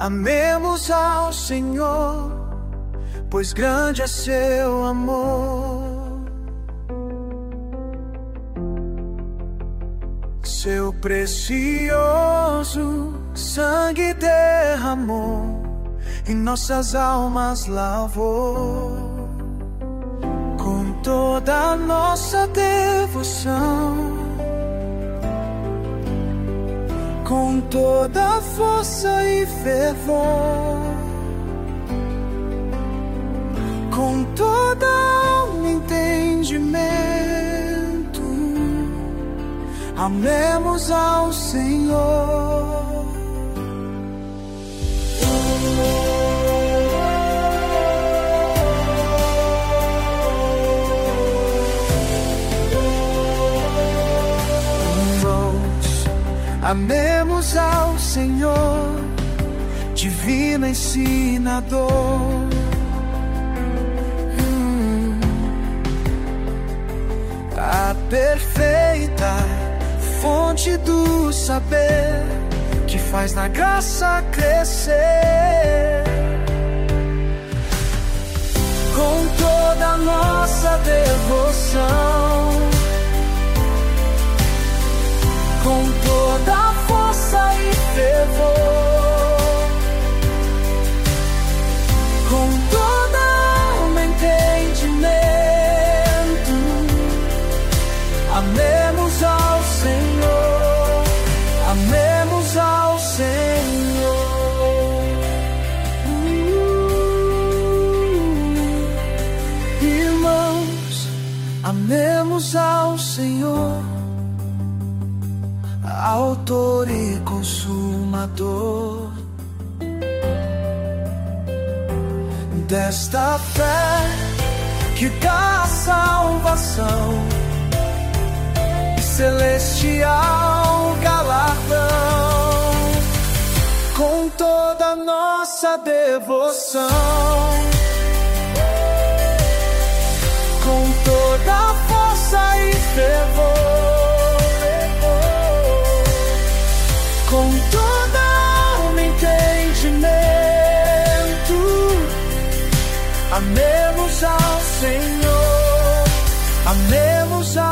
Amemos ao Senhor, pois grande é seu amor. Seu precioso sangue derramou e nossas almas lavou. Com toda a nossa devoção, com toda a força e fervor, com toda a alma e entendimento, amemos ao Senhor. Amemos ao Senhor, divino ensinador. A perfeita fonte do saber, que faz na graça crescer. Com toda a nossa devoção, com toda a força e fervor, com toda a alma e entendimento, amemos ao Senhor, amemos ao Senhor. Irmãos, amemos ao Senhor, Autor e Consumador desta fé que dá salvação e celestial galardão. Com toda a nossa devoção, com toda a força e fervor, com toda a alma e entendimento, amemos ao Senhor, amemos ao